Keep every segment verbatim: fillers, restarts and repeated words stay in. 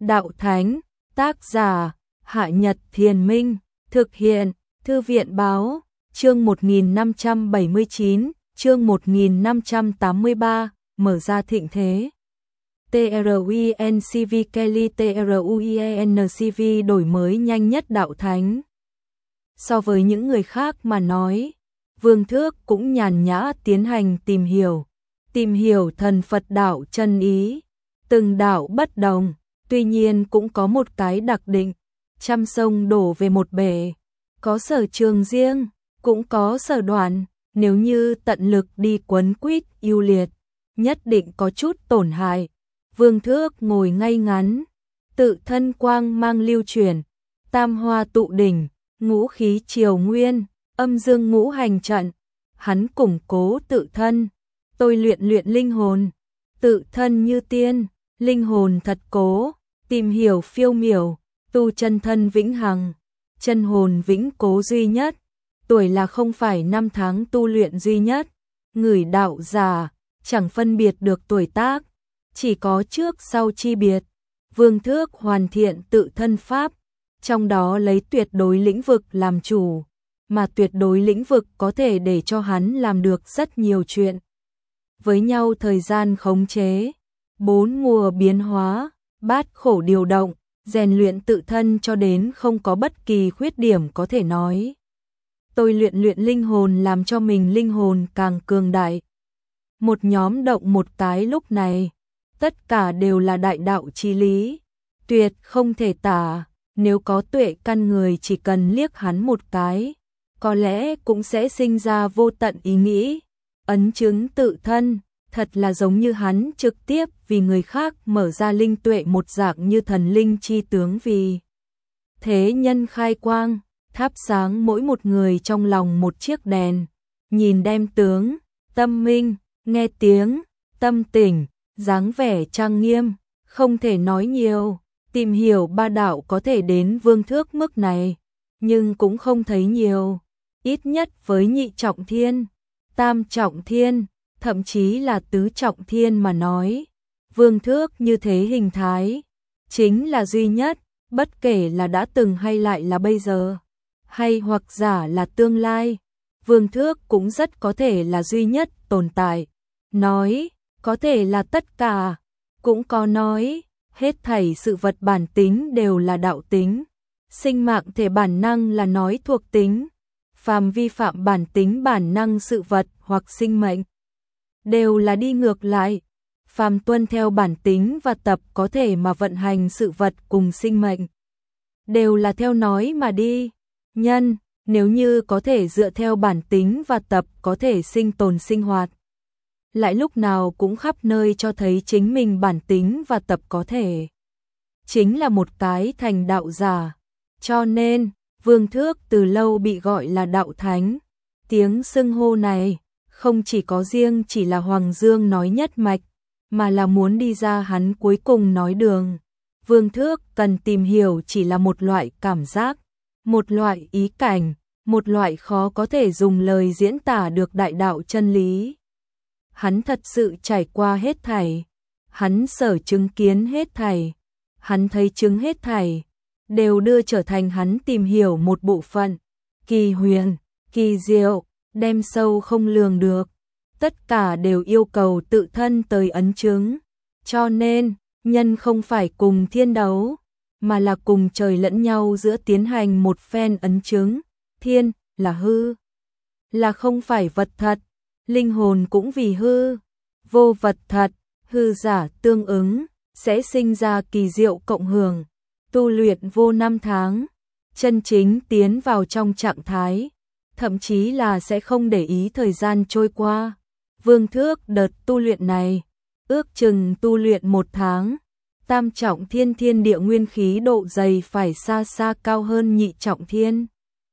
Đạo Thánh, tác giả, Hạ Nhật Thiền Minh, thực hiện, Thư viện Báo, chương một nghìn năm trăm bảy mươi chín, chương một nghìn năm trăm tám mươi ba, mở ra thịnh thế. TRUINCV Kelly TRUINCV đổi mới nhanh nhất Đạo Thánh. So với những người khác mà nói, Vương Thước cũng nhàn nhã tiến hành tìm hiểu, tìm hiểu thần Phật đạo chân ý, từng đạo bất đồng, tuy nhiên cũng có một cái đặc định, trăm sông đổ về một bể, có sở trường riêng, cũng có sở đoạn, nếu như tận lực đi quấn quýt ưu liệt, nhất định có chút tổn hại. Vương Thước ngồi ngay ngắn, tự thân quang mang lưu chuyển, tam hoa tụ đỉnh, ngũ khí triều nguyên, âm dương ngũ hành trận, hắn củng cố tự thân, tôi luyện luyện linh hồn, tự thân như tiên, linh hồn thật cố, tìm hiểu phiêu miểu, tu chân thân vĩnh hằng, chân hồn vĩnh cố duy nhất, tuổi là không phải năm tháng tu luyện duy nhất, người đạo già, chẳng phân biệt được tuổi tác, chỉ có trước sau chi biệt. Vương Thước hoàn thiện tự thân pháp, trong đó lấy tuyệt đối lĩnh vực làm chủ, mà tuyệt đối lĩnh vực có thể để cho hắn làm được rất nhiều chuyện. Với nhau thời gian khống chế, bốn mùa biến hóa, bát khổ điều động, rèn luyện tự thân cho đến không có bất kỳ khuyết điểm có thể nói. Tôi luyện luyện linh hồn làm cho mình linh hồn càng cường đại. Một nhóm động một cái lúc này, tất cả đều là đại đạo chí lý, tuyệt không thể tả, nếu có tuệ căn người chỉ cần liếc hắn một cái, có lẽ cũng sẽ sinh ra vô tận ý nghĩ, ấn chứng tự thân, thật là giống như hắn trực tiếp vì người khác mở ra linh tuệ một dạng như thần linh chi tướng vì thế nhân khai quang, thắp sáng mỗi một người trong lòng một chiếc đèn, nhìn đem tướng, tâm minh, nghe tiếng, tâm tỉnh, dáng vẻ trang nghiêm, không thể nói nhiều, tìm hiểu ba đạo có thể đến Vương Thước mức này, nhưng cũng không thấy nhiều, ít nhất với nhị trọng thiên, tam trọng thiên, thậm chí là tứ trọng thiên mà nói, Vương Thước như thế hình thái, chính là duy nhất, bất kể là đã từng hay lại là bây giờ, hay hoặc giả là tương lai, Vương Thước cũng rất có thể là duy nhất tồn tại, nói, có thể là tất cả, cũng có nói, hết thảy sự vật bản tính đều là đạo tính, sinh mạng thể bản năng là nói thuộc tính, phàm vi phạm bản tính bản năng sự vật hoặc sinh mệnh, đều là đi ngược lại, phàm tuân theo bản tính và tập có thể mà vận hành sự vật cùng sinh mệnh, đều là theo nói mà đi, nhân, nếu như có thể dựa theo bản tính và tập có thể sinh tồn sinh hoạt, lại lúc nào cũng khắp nơi cho thấy chính mình bản tính và tập có thể, chính là một cái thành đạo giả, cho nên, Vương Thước từ lâu bị gọi là Đạo Thánh, tiếng xưng hô này, không chỉ có riêng chỉ là Hoàng Dương nói nhất mạch, mà là muốn đi ra hắn cuối cùng nói đường. Vương Thước cần tìm hiểu chỉ là một loại cảm giác, một loại ý cảnh, một loại khó có thể dùng lời diễn tả được đại đạo chân lý. Hắn thật sự trải qua hết thảy, hắn sở chứng kiến hết thảy, hắn thấy chứng hết thảy, đều đưa trở thành hắn tìm hiểu một bộ phận, kỳ huyền, kỳ diệu, đem sâu không lường được, tất cả đều yêu cầu tự thân tới ấn chứng, cho nên, nhân không phải cùng thiên đấu, mà là cùng trời lẫn nhau giữa tiến hành một phen ấn chứng, thiên là hư, là không phải vật thật, linh hồn cũng vì hư, vô vật thật, hư giả tương ứng, sẽ sinh ra kỳ diệu cộng hưởng, tu luyện vô năm tháng, chân chính tiến vào trong trạng thái, thậm chí là sẽ không để ý thời gian trôi qua. Vương Thước đợt tu luyện này, ước chừng tu luyện một tháng, tam trọng thiên thiên địa nguyên khí độ dày phải xa xa cao hơn nhị trọng thiên.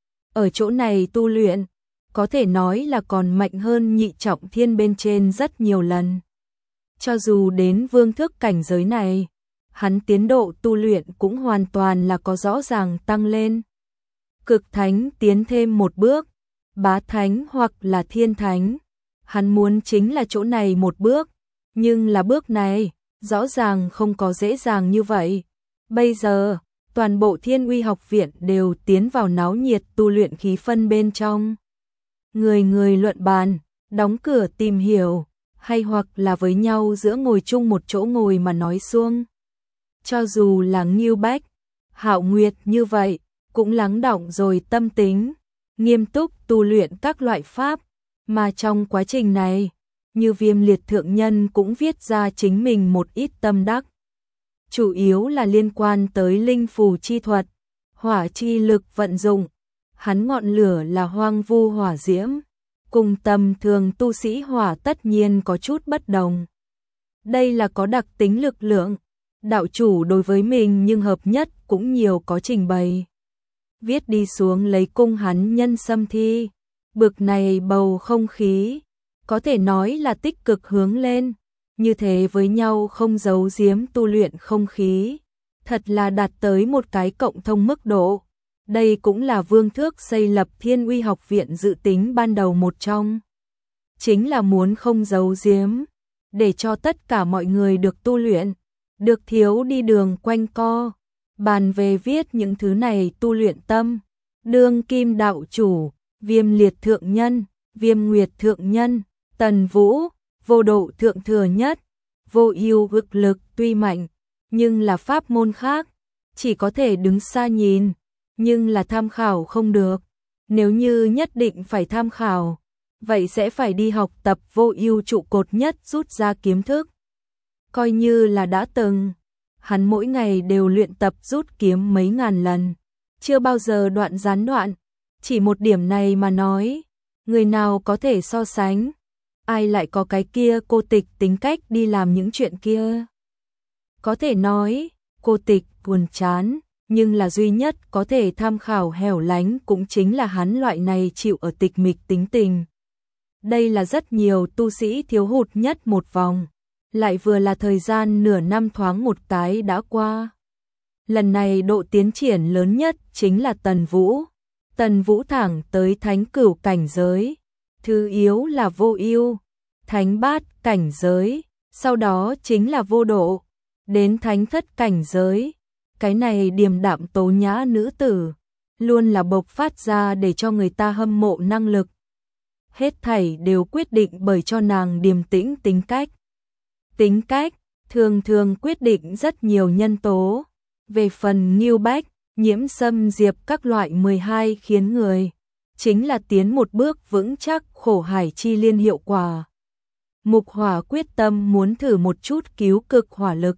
Ở chỗ này tu luyện, có thể nói là còn mạnh hơn nhị trọng thiên bên trên rất nhiều lần. Cho dù đến Vương Thước cảnh giới này, hắn tiến độ tu luyện cũng hoàn toàn là có rõ ràng tăng lên. Cực thánh tiến thêm một bước, bá thánh hoặc là thiên thánh, hắn muốn chính là chỗ này một bước, nhưng là bước này, rõ ràng không có dễ dàng như vậy. Bây giờ, toàn bộ Thiên Uy học viện đều tiến vào náo nhiệt tu luyện khí phân bên trong. Người người luận bàn, đóng cửa tìm hiểu, hay hoặc là với nhau giữa ngồi chung một chỗ ngồi mà nói suông. Cho dù là Ngưu Bách, Hạo Nguyệt như vậy, cũng lắng đọng rồi tâm tính, nghiêm túc tu luyện các loại pháp, mà trong quá trình này, như Viêm Liệt thượng nhân cũng viết ra chính mình một ít tâm đắc. Chủ yếu là liên quan tới linh phù chi thuật, hỏa chi lực vận dụng, hắn ngọn lửa là hoang vu hỏa diễm, cùng tầm thường tu sĩ hỏa tất nhiên có chút bất đồng. Đây là có đặc tính lực lượng, đạo chủ đối với mình nhưng hợp nhất cũng nhiều có trình bày. Viết đi xuống lấy cung hắn nhân xâm thi, bực này bầu không khí, có thể nói là tích cực hướng lên, như thế với nhau không giấu giếm tu luyện không khí, thật là đạt tới một cái cộng thông mức độ. Đây cũng là Vương Thước xây lập Thiên Uy học viện dự tính ban đầu một trong. Chính là muốn không giấu giếm, để cho tất cả mọi người được tu luyện, được thiếu đi đường quanh co, bàn về viết những thứ này tu luyện tâm. Đương kim đạo chủ, Viêm Liệt thượng nhân, Viêm Nguyệt thượng nhân, Tần Vũ, vô độ thượng thừa nhất, vô ưu ức lực tuy mạnh, nhưng là pháp môn khác, chỉ có thể đứng xa nhìn, nhưng là tham khảo không được. Nếu như nhất định phải tham khảo, vậy sẽ phải đi học tập vô ưu trụ cột nhất rút ra kiến thức. Coi như là đã từng, hắn mỗi ngày đều luyện tập rút kiếm mấy ngàn lần, chưa bao giờ đoạn gián đoạn, chỉ một điểm này mà nói, người nào có thể so sánh, ai lại có cái kia cô tịch tính cách đi làm những chuyện kia. Có thể nói, cô tịch buồn chán, nhưng là duy nhất có thể tham khảo hẻo lánh cũng chính là hắn loại này chịu ở tịch mịch tính tình. Đây là rất nhiều tu sĩ thiếu hụt nhất một vòng, lại vừa là thời gian nửa năm thoáng một cái đã qua. Lần này độ tiến triển lớn nhất chính là Tần Vũ. Tần Vũ thẳng tới thánh cửu cảnh giới, thứ yếu là vô ưu, thánh bát cảnh giới, sau đó chính là vô độ, đến thánh thất cảnh giới. Cái này điềm đạm tố nhã nữ tử, luôn là bộc phát ra để cho người ta hâm mộ năng lực. Hết thảy đều quyết định bởi cho nàng điềm tĩnh tính cách. Tính cách, thường thường quyết định rất nhiều nhân tố. Về phần Ngưu Bách, Nhiễm Sâm Diệp các loại mười hai khiến người, chính là tiến một bước vững chắc khổ hải chi liên hiệu quả. Mục Hỏa quyết tâm muốn thử một chút cứu cực hỏa lực.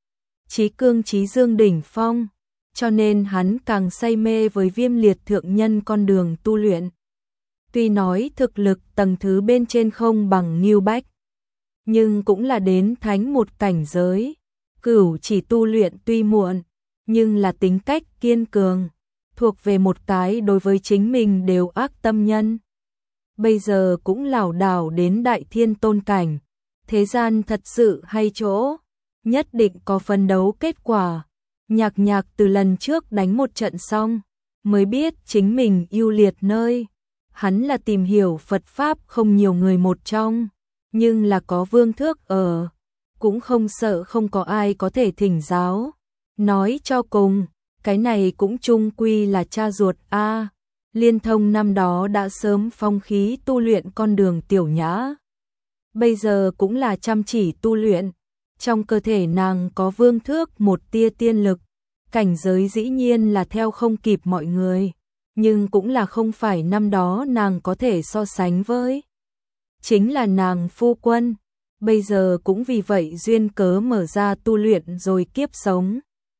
Chí cương chí dương đỉnh phong, cho nên hắn càng say mê với Viêm Liệt thượng nhân con đường tu luyện. Tuy nói thực lực tầng thứ bên trên không bằng Ngưu Bách, nhưng cũng là đến thánh một cảnh giới. Cửu chỉ tu luyện tuy muộn, nhưng là tính cách kiên cường, thuộc về một cái đối với chính mình đều ác tâm nhân. Bây giờ cũng lảo đảo đến đại thiên tôn cảnh, thế gian thật sự hay chỗ, nhất định có phân đấu kết quả. Nhạc Nhạc từ lần trước đánh một trận xong, mới biết chính mình ưu liệt nơi. Hắn là tìm hiểu Phật Pháp không nhiều người một trong, nhưng là có Vương Thước ở, cũng không sợ không có ai có thể thỉnh giáo. Nói cho cùng, cái này cũng chung quy là cha ruột a. Liên Thông năm đó đã sớm phong khí tu luyện con đường tiểu nhã. Bây giờ cũng là chăm chỉ tu luyện, trong cơ thể nàng có Vương Thước một tia tiên lực, cảnh giới dĩ nhiên là theo không kịp mọi người, nhưng cũng là không phải năm đó nàng có thể so sánh với. Chính là nàng phu quân, bây giờ cũng vì vậy duyên cớ mở ra tu luyện rồi kiếp sống.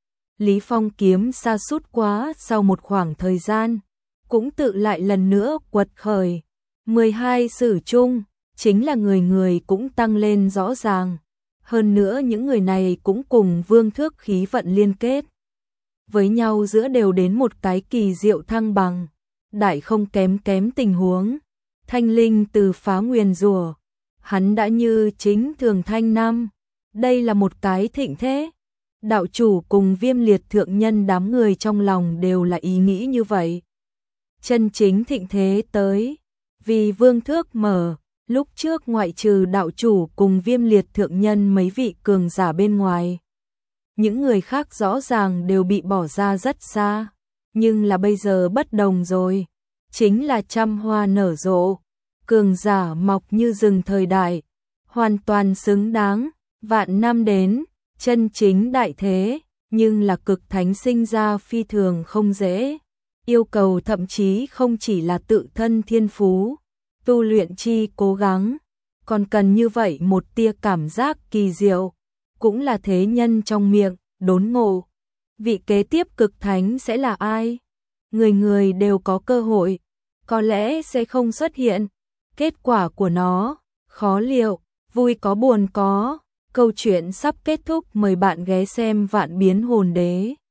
Lý Phong kiếm sa sút quá sau một khoảng thời gian, cũng tự lại lần nữa quật khởi. mười hai sử chung, chính là người người cũng tăng lên rõ ràng. Hơn nữa những người này cũng cùng Vương Thước khí vận liên kết. Với nhau giữa đều đến một cái kỳ diệu thăng bằng, đại không kém kém tình huống. Thanh linh từ phá nguyền rủa, hắn đã như chính thường thanh năm. Đây là một cái thịnh thế. Đạo chủ cùng Viêm Liệt thượng nhân đám người trong lòng đều là ý nghĩ như vậy. Chân chính thịnh thế tới, vì Vương Thước mở, lúc trước ngoại trừ đạo chủ cùng Viêm Liệt thượng nhân mấy vị cường giả bên ngoài. những người khác rõ ràng đều bị bỏ ra rất xa, nhưng là bây giờ bất đồng rồi, chính là trăm hoa nở rộ, cường giả mọc như rừng thời đại, hoàn toàn xứng đáng, vạn năm đến, chân chính đại thế, nhưng là cực thánh sinh ra phi thường không dễ, yêu cầu thậm chí không chỉ là tự thân thiên phú, tu luyện chi cố gắng, còn cần như vậy một tia cảm giác kỳ diệu, cũng là thế nhân trong miệng, đốn ngộ. Vị kế tiếp cực thánh sẽ là ai? Người người đều có cơ hội, có lẽ sẽ không xuất hiện, kết quả của nó, khó liệu, vui có buồn có, câu chuyện sắp kết thúc, mời bạn ghé xem Vạn Biến Hồn Đế.